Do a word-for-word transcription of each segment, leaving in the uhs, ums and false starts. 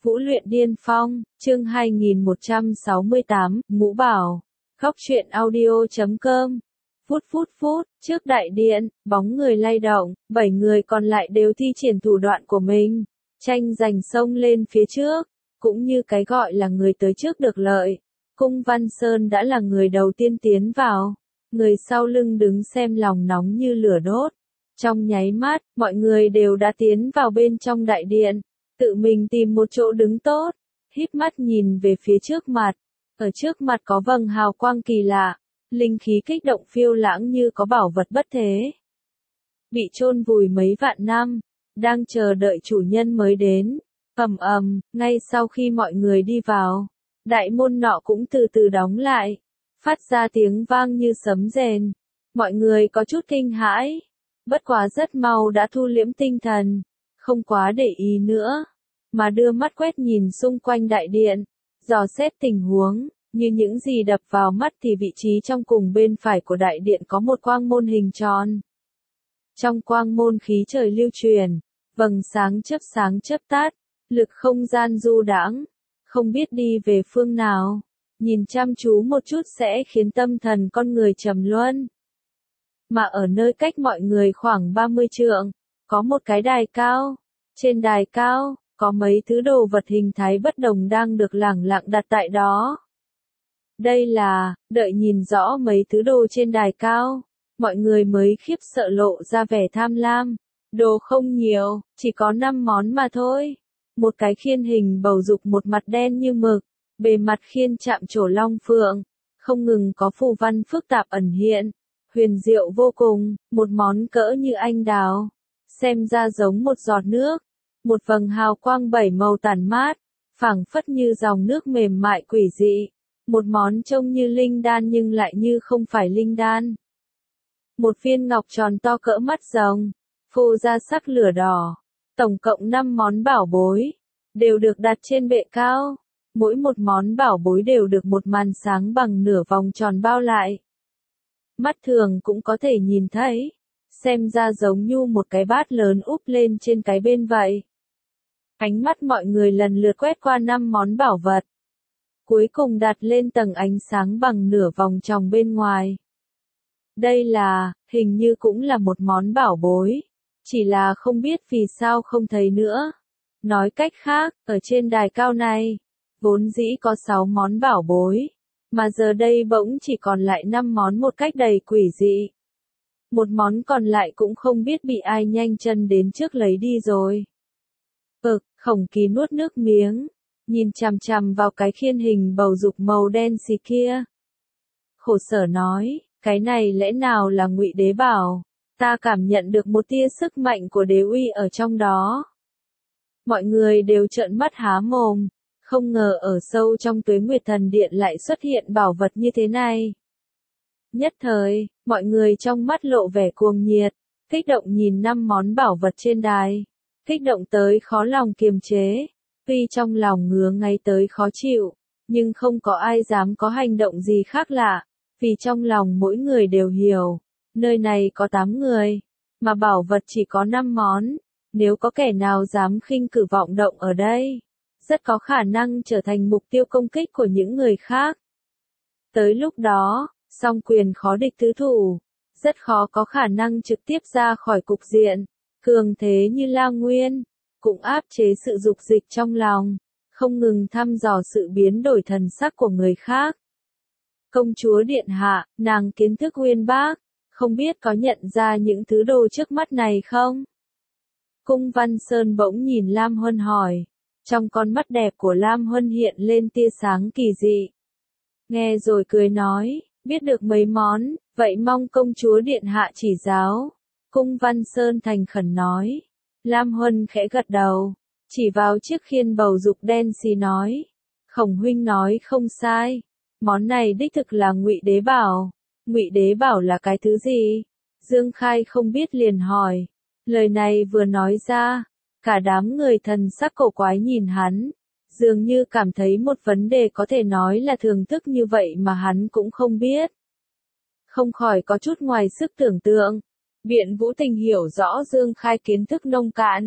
Vũ luyện điên phong, chương hai nghìn một trăm sáu mươi tám, Ngũ Bảo, Góc truyện audio chấm com. Phút phút phút, trước đại điện, bóng người lay động, bảy người còn lại đều thi triển thủ đoạn của mình, tranh giành xông lên phía trước, cũng như cái gọi là người tới trước được lợi. Cung Văn Sơn đã là người đầu tiên tiến vào, người sau lưng đứng xem lòng nóng như lửa đốt. Trong nháy mắt, mọi người đều đã tiến vào bên trong đại điện, tự mình tìm một chỗ đứng tốt, híp mắt nhìn về phía trước mặt. Ở trước mặt có vầng hào quang kỳ lạ, linh khí kích động phiêu lãng như có bảo vật bất thế. Bị chôn vùi mấy vạn năm, đang chờ đợi chủ nhân mới đến. Ầm ầm, ngay sau khi mọi người đi vào, đại môn nọ cũng từ từ đóng lại, phát ra tiếng vang như sấm rền. Mọi người có chút kinh hãi, bất quá rất mau đã thu liễm tinh thần, không quá để ý nữa, mà đưa mắt quét nhìn xung quanh đại điện, dò xét tình huống. Như những gì đập vào mắt thì vị trí trong cùng bên phải của đại điện có một quang môn hình tròn. Trong quang môn khí trời lưu truyền, vầng sáng chớp sáng chớp tắt, lực không gian du đãng, không biết đi về phương nào, nhìn chăm chú một chút sẽ khiến tâm thần con người trầm luân. Mà ở nơi cách mọi người khoảng ba mươi trượng, có một cái đài cao, trên đài cao, có mấy thứ đồ vật hình thái bất đồng đang được lẳng lặng đặt tại đó. Đây là, đợi nhìn rõ mấy thứ đồ trên đài cao, mọi người mới khiếp sợ lộ ra vẻ tham lam. Đồ không nhiều, chỉ có năm món mà thôi. Một cái khiên hình bầu dục một mặt đen như mực, bề mặt khiên chạm trổ long phượng, không ngừng có phù văn phức tạp ẩn hiện, huyền diệu vô cùng. Một món cỡ như anh đào, xem ra giống một giọt nước, một vầng hào quang bảy màu tản mát, phảng phất như dòng nước mềm mại quỷ dị. Một món trông như linh đan nhưng lại như không phải linh đan. Một viên ngọc tròn to cỡ mắt rồng, phô ra sắc lửa đỏ. Tổng cộng năm món bảo bối, đều được đặt trên bệ cao. Mỗi một món bảo bối đều được một màn sáng bằng nửa vòng tròn bao lại. Mắt thường cũng có thể nhìn thấy, xem ra giống như một cái bát lớn úp lên trên cái bên vậy. Ánh mắt mọi người lần lượt quét qua năm món bảo vật, cuối cùng đặt lên tầng ánh sáng bằng nửa vòng tròn bên ngoài. Đây là, hình như cũng là một món bảo bối, chỉ là không biết vì sao không thấy nữa. Nói cách khác, ở trên đài cao này, vốn dĩ có sáu món bảo bối, mà giờ đây bỗng chỉ còn lại năm món một cách đầy quỷ dị. Một món còn lại cũng không biết bị ai nhanh chân đến trước lấy đi rồi. Ực, Khổng Kỳ nuốt nước miếng, nhìn chằm chằm vào cái khiên hình bầu dục màu đen xì kia. Khổ sở nói, cái này lẽ nào là Ngụy Đế Bảo? Ta cảm nhận được một tia sức mạnh của đế uy ở trong đó. Mọi người đều trợn mắt há mồm, không ngờ ở sâu trong Tuế Nguyệt Thần Điện lại xuất hiện bảo vật như thế này. Nhất thời, mọi người trong mắt lộ vẻ cuồng nhiệt, kích động nhìn năm món bảo vật trên đài, kích động tới khó lòng kiềm chế. Tuy trong lòng ngứa ngay tới khó chịu, nhưng không có ai dám có hành động gì khác lạ, vì trong lòng mỗi người đều hiểu, nơi này có tám người, mà bảo vật chỉ có năm món, nếu có kẻ nào dám khinh cử vọng động ở đây, rất có khả năng trở thành mục tiêu công kích của những người khác. Tới lúc đó, song quyền khó địch tứ thủ, rất khó có khả năng trực tiếp ra khỏi cục diện, cường thế như La Nguyên. Cũng áp chế sự dục dịch trong lòng, không ngừng thăm dò sự biến đổi thần sắc của người khác. Công chúa điện hạ, nàng kiến thức uyên bác, không biết có nhận ra những thứ đồ trước mắt này không? Cung Văn Sơn bỗng nhìn Lam Huân hỏi, trong con mắt đẹp của Lam Huân hiện lên tia sáng kỳ dị. Nghe rồi cười nói, biết được mấy món, vậy mong công chúa điện hạ chỉ giáo. Cung Văn Sơn thành khẩn nói. Lam Huân khẽ gật đầu, chỉ vào chiếc khiên bầu dục đen xì nói, Khổng huynh nói không sai, món này đích thực là Ngụy Đế Bảo. Ngụy Đế Bảo là cái thứ gì? Dương Khai không biết liền hỏi. Lời này vừa nói ra, cả đám người thần sắc cổ quái nhìn hắn, dường như cảm thấy một vấn đề có thể nói là thưởng thức như vậy mà hắn cũng không biết. Không khỏi có chút ngoài sức tưởng tượng. Biện Vũ Tình hiểu rõ Dương Khai kiến thức nông cạn,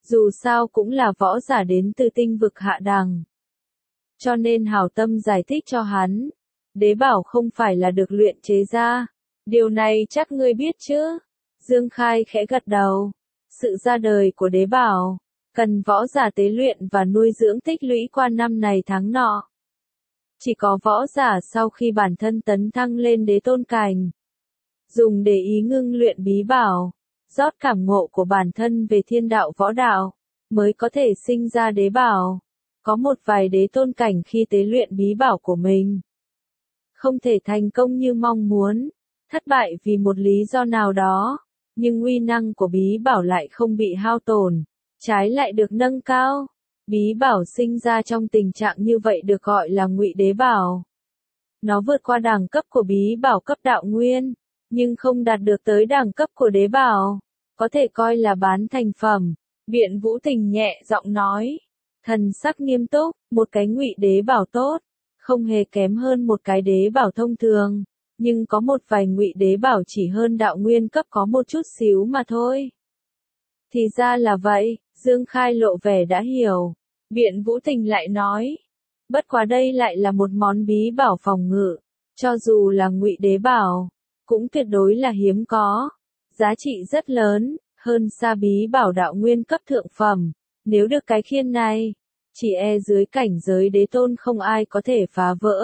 Dù sao cũng là võ giả đến từ tinh vực hạ đẳng. Cho nên hảo tâm giải thích cho hắn. Đế bảo không phải là được luyện chế ra. Điều này chắc ngươi biết chứ? Dương Khai khẽ gật đầu. Sự ra đời của đế bảo, cần võ giả tế luyện và nuôi dưỡng tích lũy qua năm này tháng nọ. Chỉ có võ giả sau khi bản thân tấn thăng lên đế tôn cảnh, dùng để ý ngưng luyện bí bảo, rót cảm ngộ của bản thân về thiên đạo võ đạo, mới có thể sinh ra đế bảo. Có một vài đế tôn cảnh khi tế luyện bí bảo của mình, không thể thành công như mong muốn, thất bại vì một lý do nào đó, nhưng uy năng của bí bảo lại không bị hao tổn, trái lại được nâng cao. Bí bảo sinh ra trong tình trạng như vậy được gọi là ngụy đế bảo. Nó vượt qua đẳng cấp của bí bảo cấp đạo nguyên, nhưng không đạt được tới đẳng cấp của đế bảo, có thể coi là bán thành phẩm. Biện Vũ Tình nhẹ giọng nói, thần sắc nghiêm túc, một cái ngụy đế bảo tốt, không hề kém hơn một cái đế bảo thông thường, nhưng có một vài ngụy đế bảo chỉ hơn đạo nguyên cấp có một chút xíu mà thôi. Thì ra là vậy, Dương Khai lộ vẻ đã hiểu. Biện Vũ Tình lại nói, bất quá đây lại là một món bí bảo phòng ngự, cho dù là ngụy đế bảo, cũng tuyệt đối là hiếm có, giá trị rất lớn, hơn xa bí bảo đạo nguyên cấp thượng phẩm. Nếu được cái khiên này, chỉ e dưới cảnh giới đế tôn không ai có thể phá vỡ.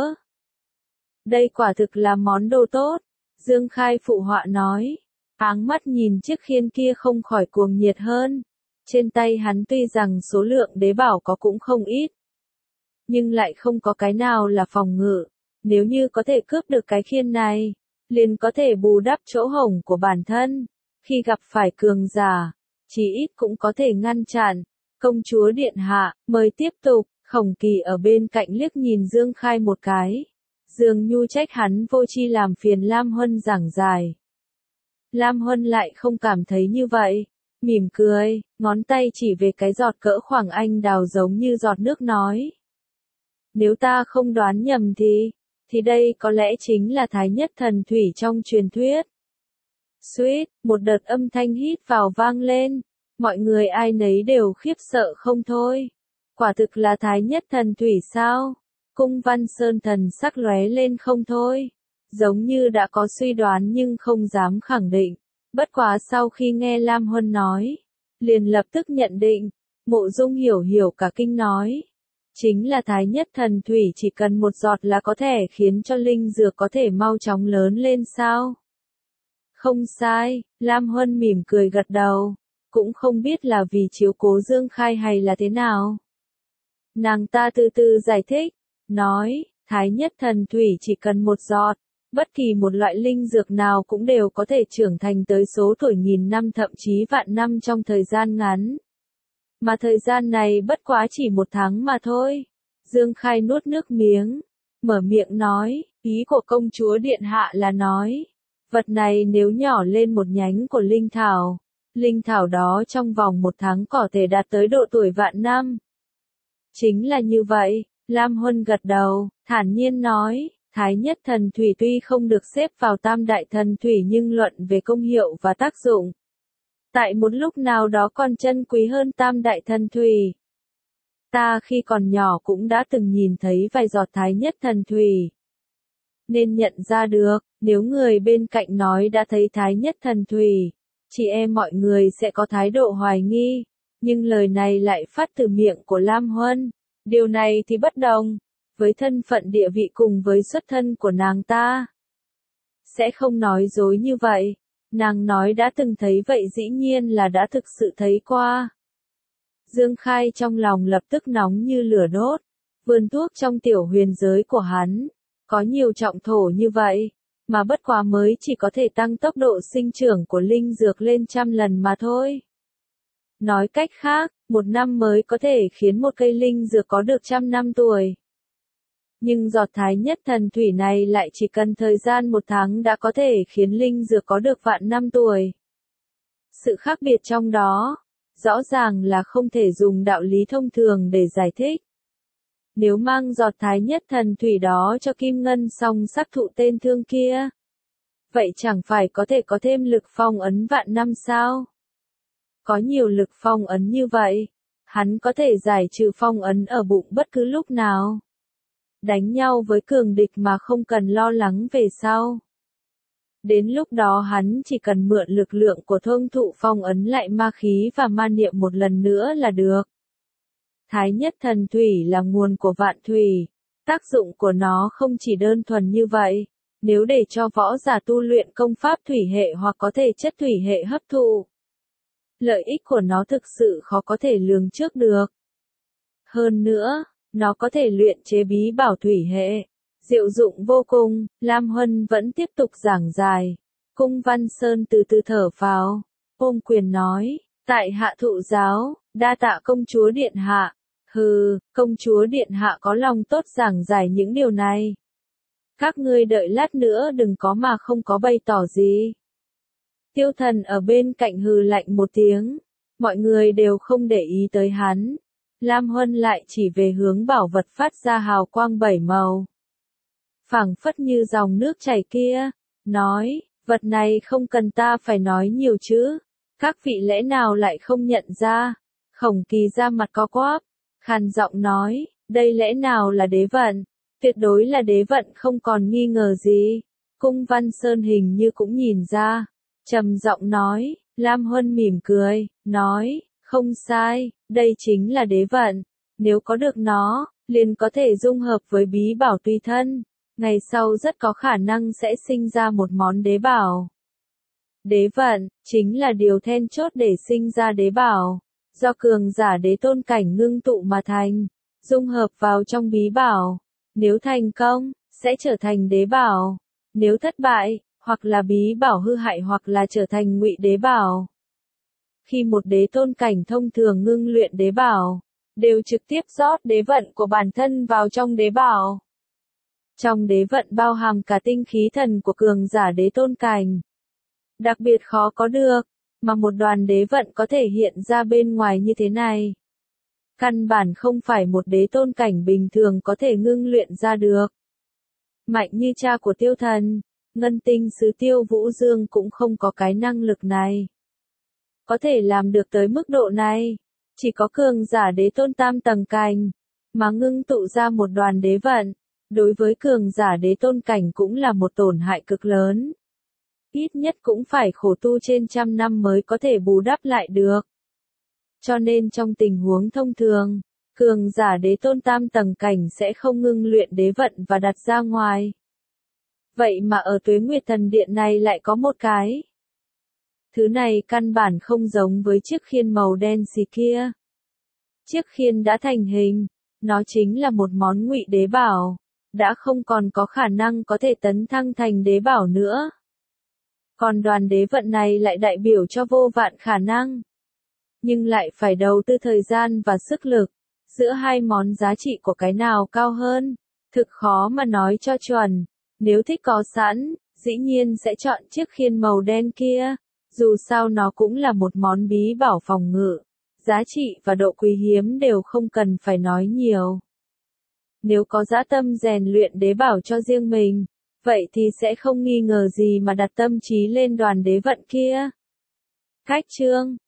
Đây quả thực là món đồ tốt, Dương Khai phụ họa nói, áng mắt nhìn chiếc khiên kia không khỏi cuồng nhiệt hơn. Trên tay hắn tuy rằng số lượng đế bảo có cũng không ít, nhưng lại không có cái nào là phòng ngự. Nếu như có thể cướp được cái khiên này, liền có thể bù đắp chỗ hổng của bản thân. Khi gặp phải cường giả, chí ít cũng có thể ngăn chặn. Công chúa điện hạ, mời tiếp tục. Khổng Kỳ ở bên cạnh liếc nhìn Dương Khai một cái. Dương Nhu trách hắn vô tri làm phiền Lam Huân giảng giải. Lam Huân lại không cảm thấy như vậy. Mỉm cười, ngón tay chỉ về cái giọt cỡ khoảng anh đào giống như giọt nước nói. Nếu ta không đoán nhầm thì, thì đây có lẽ chính là Thái Nhất Thần Thủy trong truyền thuyết. Suýt, một đợt âm thanh hít vào vang lên, mọi người ai nấy đều khiếp sợ không thôi. Quả thực là Thái Nhất Thần Thủy sao? Cung Văn Sơn thần sắc lóe lên không thôi. Giống như đã có suy đoán nhưng không dám khẳng định. Bất quá sau khi nghe Lam Huân nói, liền lập tức nhận định, Mộ Dung hiểu hiểu cả kinh nói. Chính là Thái Nhất Thần Thủy chỉ cần một giọt là có thể khiến cho linh dược có thể mau chóng lớn lên sao? Không sai, Lam Huân mỉm cười gật đầu, cũng không biết là vì chiếu cố Dương Khai hay là thế nào. Nàng ta từ từ giải thích, nói, Thái Nhất Thần Thủy chỉ cần một giọt. Bất kỳ một loại linh dược nào cũng đều có thể trưởng thành tới số tuổi nghìn năm thậm chí vạn năm trong thời gian ngắn. Mà thời gian này bất quá chỉ một tháng mà thôi. Dương Khai nuốt nước miếng, mở miệng nói, ý của công chúa điện hạ là nói, vật này nếu nhỏ lên một nhánh của linh thảo, linh thảo đó trong vòng một tháng có thể đạt tới độ tuổi vạn năm. Chính là như vậy, Lam Huân gật đầu, thản nhiên nói. Thái Nhất Thần Thủy tuy không được xếp vào tam đại thần thủy nhưng luận về công hiệu và tác dụng, tại một lúc nào đó còn chân quý hơn tam đại thần thủy. Ta khi còn nhỏ cũng đã từng nhìn thấy vài giọt Thái Nhất Thần Thủy, nên nhận ra được, nếu người bên cạnh nói đã thấy Thái Nhất Thần Thủy, chị em mọi người sẽ có thái độ hoài nghi, nhưng lời này lại phát từ miệng của Lam Huân. Điều này thì bất đồng. Với thân phận địa vị cùng với xuất thân của nàng ta, sẽ không nói dối như vậy. Nàng nói đã từng thấy vậy dĩ nhiên là đã thực sự thấy qua. Dương Khai trong lòng lập tức nóng như lửa đốt. Vườn thuốc trong tiểu huyền giới của hắn, có nhiều trọng thổ như vậy, mà bất quá mới chỉ có thể tăng tốc độ sinh trưởng của linh dược lên trăm lần mà thôi. Nói cách khác, một năm mới có thể khiến một cây linh dược có được trăm năm tuổi. Nhưng giọt Thái Nhất Thần Thủy này lại chỉ cần thời gian một tháng đã có thể khiến linh dược có được vạn năm tuổi. Sự khác biệt trong đó, rõ ràng là không thể dùng đạo lý thông thường để giải thích. Nếu mang giọt Thái Nhất Thần Thủy đó cho Kim Ngân Song Sắc Thụ tên thương kia, vậy chẳng phải có thể có thêm lực phong ấn vạn năm sao? Có nhiều lực phong ấn như vậy, hắn có thể giải trừ phong ấn ở bụng bất cứ lúc nào. Đánh nhau với cường địch mà không cần lo lắng về sau. Đến lúc đó hắn chỉ cần mượn lực lượng của thông thụ phong ấn lại ma khí và ma niệm một lần nữa là được. Thái nhất thần thủy là nguồn của vạn thủy. Tác dụng của nó không chỉ đơn thuần như vậy. Nếu để cho võ giả tu luyện công pháp thủy hệ hoặc có thể chất thủy hệ hấp thụ, lợi ích của nó thực sự khó có thể lường trước được. Hơn nữa, nó có thể luyện chế bí bảo thủy hệ. Diệu dụng vô cùng, Lam Huân vẫn tiếp tục giảng giải. Cung Văn Sơn từ từ thở phào, ôm quyền nói, tại hạ thụ giáo, đa tạ công chúa điện hạ. Hừ, công chúa điện hạ có lòng tốt giảng giải những điều này. Các ngươi đợi lát nữa đừng có mà không có bày tỏ gì. Tiêu Thần ở bên cạnh hừ lạnh một tiếng, mọi người đều không để ý tới hắn. Lam Huân lại chỉ về hướng bảo vật phát ra hào quang bảy màu. Phảng phất như dòng nước chảy kia, nói, vật này không cần ta phải nói nhiều chứ. Các vị lẽ nào lại không nhận ra? Khổng Kỳ ra mặt co quắp, khàn giọng nói, đây lẽ nào là đế vận? Tuyệt đối là đế vận không còn nghi ngờ gì. Cung Văn Sơn hình như cũng nhìn ra, trầm giọng nói, Lam Huân mỉm cười, nói, không sai, đây chính là đế vận. Nếu có được nó, liền có thể dung hợp với bí bảo tùy thân. Ngày sau rất có khả năng sẽ sinh ra một món đế bảo. Đế vận, chính là điều then chốt để sinh ra đế bảo. Do cường giả đế tôn cảnh ngưng tụ mà thành, dung hợp vào trong bí bảo. Nếu thành công, sẽ trở thành đế bảo. Nếu thất bại, hoặc là bí bảo hư hại hoặc là trở thành ngụy đế bảo. Khi một đế tôn cảnh thông thường ngưng luyện đế bảo, đều trực tiếp rót đế vận của bản thân vào trong đế bảo. Trong đế vận bao hàm cả tinh khí thần của cường giả đế tôn cảnh. Đặc biệt khó có được, mà một đoàn đế vận có thể hiện ra bên ngoài như thế này. Căn bản không phải một đế tôn cảnh bình thường có thể ngưng luyện ra được. Mạnh như cha của Tiêu Thần, Ngân Tinh sứ Tiêu Vũ Dương cũng không có cái năng lực này. Có thể làm được tới mức độ này, chỉ có cường giả đế tôn tam tầng cảnh, mà ngưng tụ ra một đoàn đế vận, đối với cường giả đế tôn cảnh cũng là một tổn hại cực lớn. Ít nhất cũng phải khổ tu trên trăm năm mới có thể bù đắp lại được. Cho nên trong tình huống thông thường, cường giả đế tôn tam tầng cảnh sẽ không ngưng luyện đế vận và đặt ra ngoài. Vậy mà ở Tuế Nguyệt Thần Điện này lại có một cái. Thứ này căn bản không giống với chiếc khiên màu đen xì kia. Chiếc khiên đã thành hình, nó chính là một món ngụy đế bảo, đã không còn có khả năng có thể tấn thăng thành đế bảo nữa. Còn đoàn đế vận này lại đại biểu cho vô vạn khả năng. Nhưng lại phải đầu tư thời gian và sức lực. Giữa hai món giá trị của cái nào cao hơn, thực khó mà nói cho chuẩn. Nếu thích có sẵn, dĩ nhiên sẽ chọn chiếc khiên màu đen kia. Dù sao nó cũng là một món bí bảo phòng ngự. Giá trị và độ quý hiếm đều không cần phải nói nhiều. Nếu có dã tâm rèn luyện đế bảo cho riêng mình, vậy thì sẽ không nghi ngờ gì mà đặt tâm trí lên đoàn đế vận kia. Cách chương